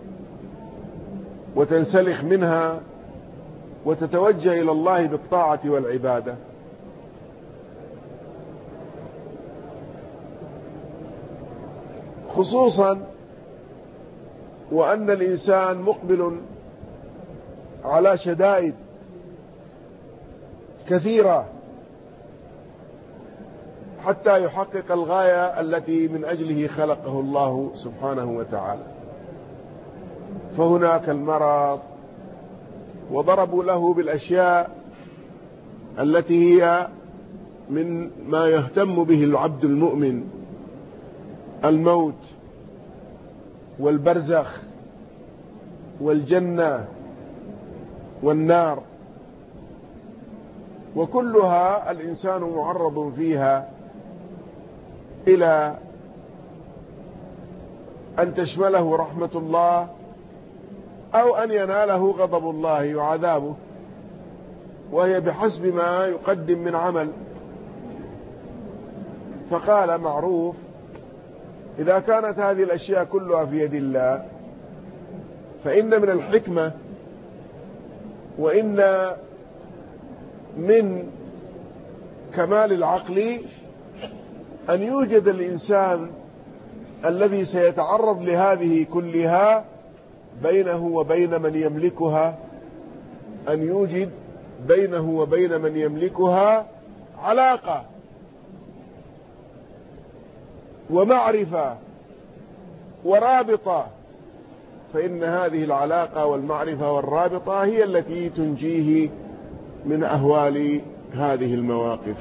وتنسلخ منها وتتوجه إلى الله بالطاعة والعبادة؟ خصوصا وأن الإنسان مقبل على شدائد كثيرة حتى يحقق الغاية التي من أجله خلقه الله سبحانه وتعالى. فهناك المرض، وضربوا له بالأشياء التي هي من ما يهتم به العبد المؤمن الموت والبرزخ والجنة والنار، وكلها الإنسان معرض فيها إلى أن تشمله رحمة الله أو أن يناله غضب الله وعذابه، وهي بحسب ما يقدم من عمل. فقال معروف: إذا كانت هذه الأشياء كلها في يد الله فإن من الحكمة وإن من كمال العقل أن يوجد الإنسان الذي سيتعرض لهذه كلها بينه وبين من يملكها، أن يوجد بينه وبين من يملكها علاقة ومعرفة ورابطة، فإن هذه العلاقة والمعرفة والرابطة هي التي تنجيه من أهوال هذه المواقف.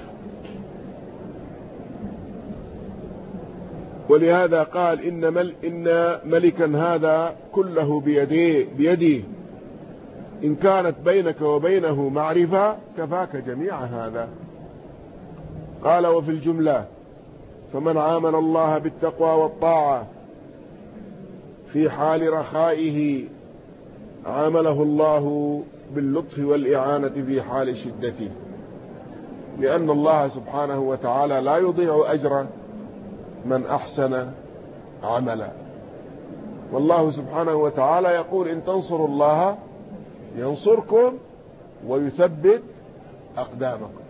ولهذا قال: إن ملكا هذا كله بيديه إن كانت بينك وبينه معرفة كفاك جميع هذا. قال: وفي الجملة فمن عامل الله بالتقوى والطاعة في حال رخائه عامله الله باللطف والإعانة في حال شدته، لأن الله سبحانه وتعالى لا يضيع أجر من أحسن عملا. والله سبحانه وتعالى يقول: إن تنصروا الله ينصركم ويثبت أقدامكم.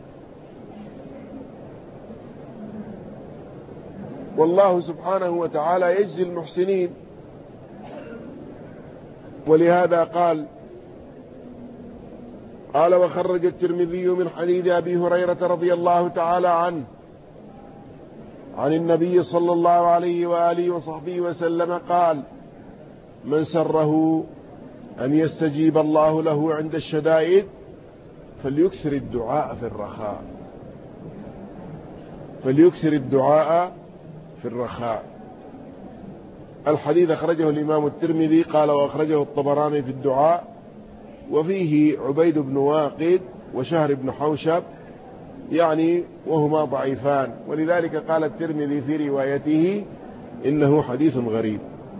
والله سبحانه وتعالى يجزي المحسنين. ولهذا قال: وخرج الترمذي من حديث أبي هريرة رضي الله تعالى عنه عن النبي صلى الله عليه وآله وصحبه وسلم قال: من سره أن يستجيب الله له عند الشدائد فليكثر الدعاء في الرخاء. الحديث أخرجه الإمام الترمذي قال: وأخرجه الطبراني في الدعاء، وفيه عبيد بن واقد وشهر بن حوشب يعني وهما ضعيفان، ولذلك قال الترمذي في روايته: إنه حديث غريب.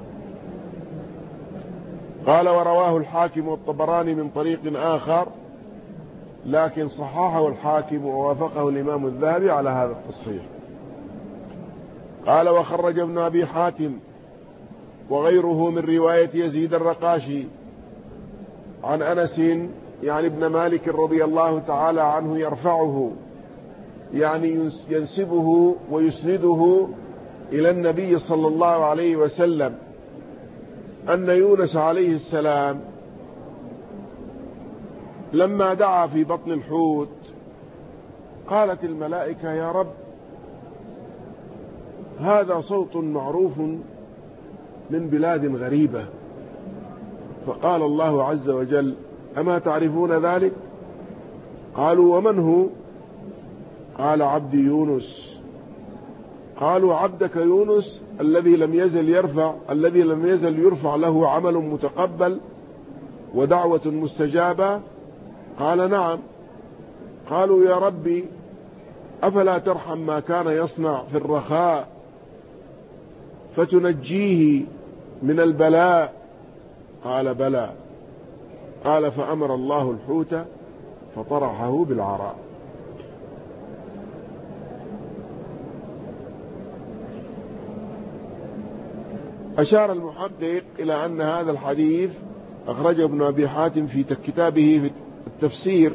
قال: ورواه الحاكم والطبراني من طريق آخر، لكن صححه الحاكم ووافقه الإمام الذهبي على هذا التصحيح. قال: وخرج ابن أبي حاتم وغيره من رواية يزيد الرقاشي عن أنس يعني ابن مالك رضي الله تعالى عنه يرفعه، يعني ينسبه ويسنده إلى النبي صلى الله عليه وسلم، أن يونس عليه السلام لما دعا في بطن الحوت قالت الملائكة: يا رب، هذا صوت معروف من بلاد غريبة. فقال الله عز وجل: أما تعرفون ذلك؟ قالوا: ومن هو؟ قال: عبدي يونس. قالوا: عبدك يونس الذي لم يزل يرفع له عمل متقبل ودعوة مستجابة؟ قال: نعم. قالوا: يا ربي، أفلا ترحم ما كان يصنع في الرخاء فتنجيه من البلاء؟ قال: بلى. قال: فأمر الله الحوت فطرحه بالعراء. أشار المحقق إلى أن هذا الحديث أخرجه ابن أبي حاتم في كتابه في التفسير،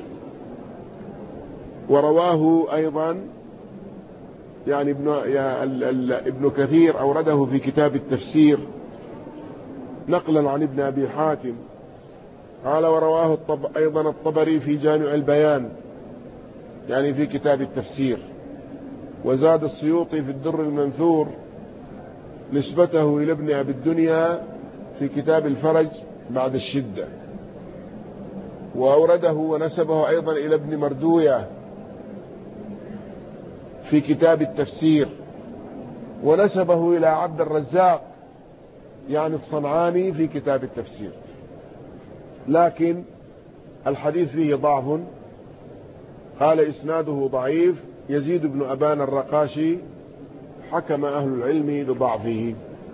ورواه أيضا يعني ابن كثير أورده في كتاب التفسير نقلا عن ابن أبي حاتم. قال: ورواه أيضا الطبري في جامع البيان يعني في كتاب التفسير. وزاد السيوطي في الدر المنثور نسبته إلى ابن أبي الدنيا في كتاب الفرج بعد الشدة، وأورده ونسبه أيضا إلى ابن مردوية في كتاب التفسير، ونسبه إلى عبد الرزاق يعني الصنعاني في كتاب التفسير، لكن الحديث فيه ضعف. قال إسناده ضعيف. يزيد بن أبان الرقاشي حكم أهل العلم بضعفه.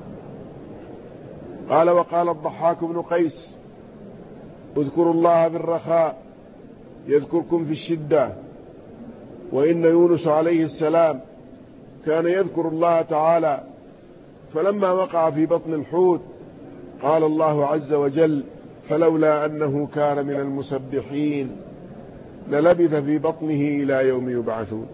قال وقال الضحاك بن قيس اذكروا الله بالرخاء يذكركم في الشدة. وإن يونس عليه السلام كان يذكر الله تعالى، فلما وقع في بطن الحوت قال الله عز وجل فلولا أنه كان من المسبحين للبث في بطنه إلى يوم يبعثون.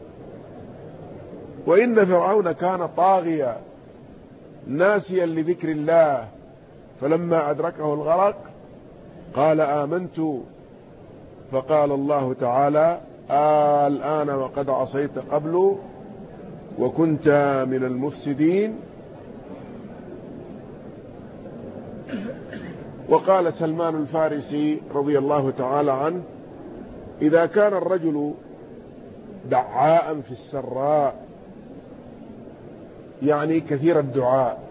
وإن فرعون كان طاغيا ناسيا لذكر الله، فلما أدركه الغرق قال آمنت، فقال الله تعالى الآن وقد عصيت قبل وكنت من المفسدين. وقال سلمان الفارسي رضي الله تعالى عنه إذا كان الرجل دعاء في السراء يعني كثير الدعاء،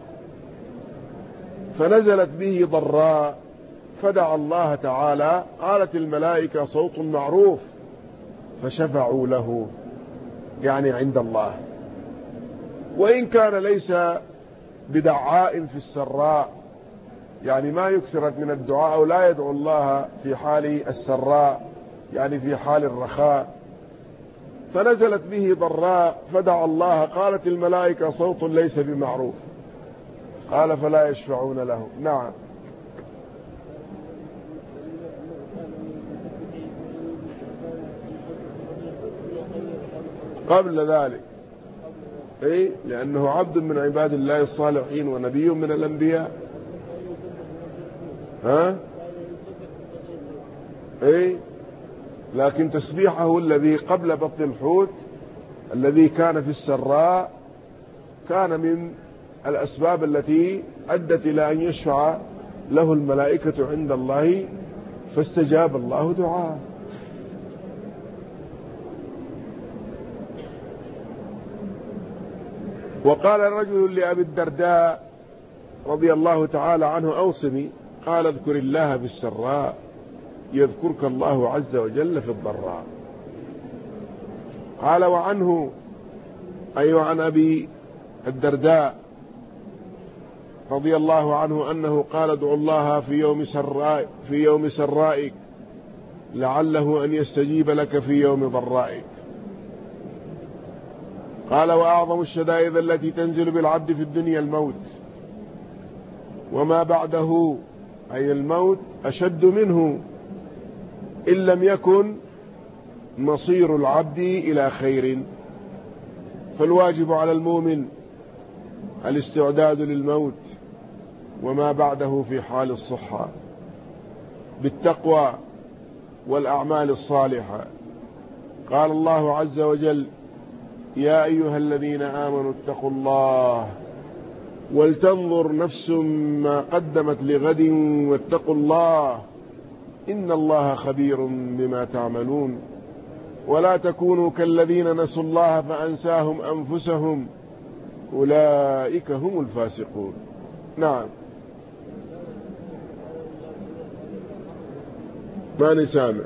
فنزلت به ضراء فدعا الله تعالى، قالت الملائكة صوت معروف فشفعوا له يعني عند الله. وإن كان ليس بدعاء في السراء يعني ما يكثر من الدعاء أو لا يدعو الله في حال السراء يعني في حال الرخاء، فنزلت به ضراء فدعا الله، قالت الملائكة صوت ليس بمعروف، قال فلا يشفعون له. نعم. قبل ذلك لأنه عبد من عباد الله الصالحين ونبي من الأنبياء. لكن تسبيحه الذي قبل بطن الحوت الذي كان في السراء كان من الأسباب التي أدت إلى أن يشفع له الملائكة عند الله، فاستجاب الله دعاءه. وقال الرجل لأبي الدرداء رضي الله تعالى عنه أوصني، قال اذكر الله في السراء يذكرك الله عز وجل في الضراء. قال وعنه أي عن أبي الدرداء رضي الله عنه أنه قال ادعوا الله في يوم سرائك لعله أن يستجيب لك في يوم ضرائك. قال وأعظم الشدائد التي تنزل بالعبد في الدنيا الموت، وما بعده أي الموت أشد منه إن لم يكن مصير العبد إلى خير. فالواجب على المؤمن الاستعداد للموت وما بعده في حال الصحة بالتقوى والأعمال الصالحة. قال الله عز وجل يا أيها الذين آمنوا اتقوا الله ولتنظر نفس ما قدمت لغد واتقوا الله إن الله خبير بما تعملون. ولا تكونوا كالذين نسوا الله فأنساهم أنفسهم أولئك هم الفاسقون. نعم. ما نسامع.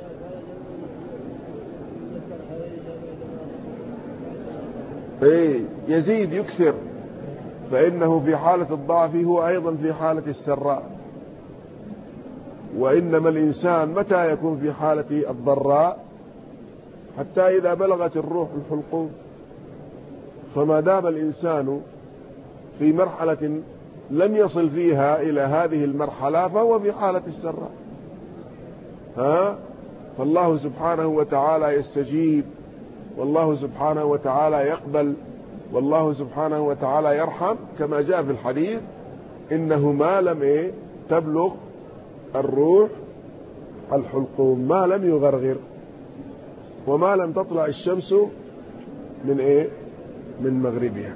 يزيد يكثر، فإنه في حالة الضعف هو أيضا في حالة السراء. وإنما الإنسان متى يكون في حالة الضراء؟ حتى إذا بلغت الروح الحلقوم. فما دام الإنسان في مرحلة لم يصل فيها إلى هذه المرحلة فهو في حالة السراء. فالله سبحانه وتعالى يستجيب، والله سبحانه وتعالى يقبل، والله سبحانه وتعالى يرحم، كما جاء في الحديث إنه ما لم تبلغ الروح الحلقوم، ما لم يغرغر، وما لم تطلع الشمس من مغربها.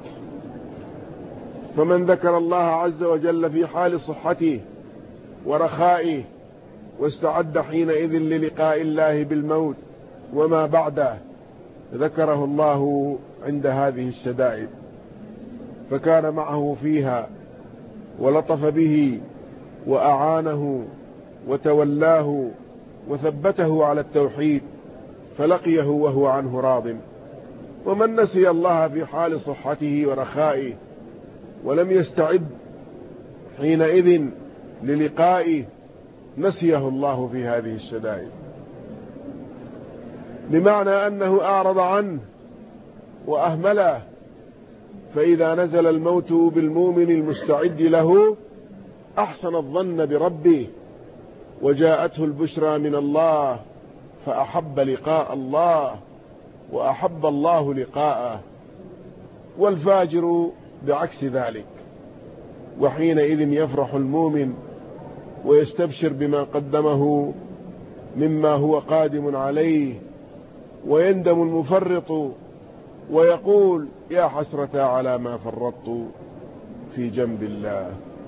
فمن ذكر الله عز وجل في حال صحته ورخائه واستعد حينئذ للقاء الله بالموت وما بعده ذكره الله عند هذه الشدائد. فكان معه فيها ولطف به وأعانه وتولاه وثبته على التوحيد فلقيه وهو عنه راض. ومن نسي الله في حال صحته ورخائه ولم يستعد حينئذ للقائه نسيه الله في هذه الشدائد، بمعنى أنه أعرض عنه وأهمله. فإذا نزل الموت بالمؤمن المستعد له أحسن الظن بربه وجاءته البشرى من الله فأحب لقاء الله وأحب الله لقاءه. والفاجر بعكس ذلك، وحينئذ يفرح المؤمن ويستبشر بما قدمه مما هو قادم عليه، ويندم المفرط ويقول يا حسرة على ما فرطت في جنب الله.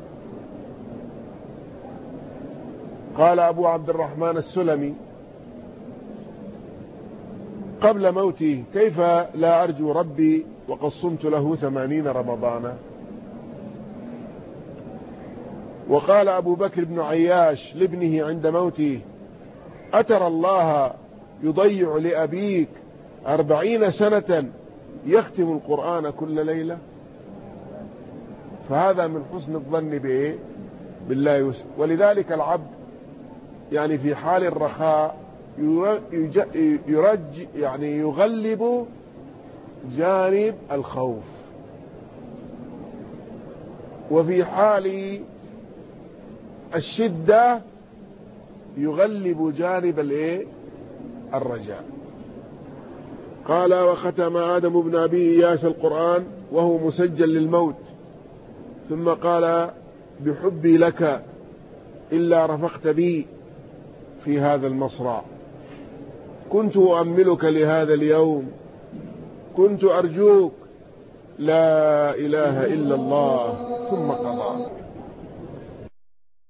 قال أبو عبد الرحمن السلمي قبل موتي كيف لا أرجو ربي وقد صمت له 80 رمضانا. وقال أبو بكر بن عياش لابنه عند موته أترى الله يضيع لأبيك 40 سنة يختم القرآن كل ليلة. فهذا من حسن الظن بالله. ولذلك العبد يعني في حال الرخاء يغلب جانب الخوف، وفي حال الشدة يغلب جانب الرجاء. قال وختم آدم بن أبي إياس القرآن وهو مسجل للموت، ثم قال بحبي لك إلا رفقت بي في هذا المصرع، كنت أؤملك لهذا اليوم، كنت أرجوك لا إله إلا الله، ثم قضى.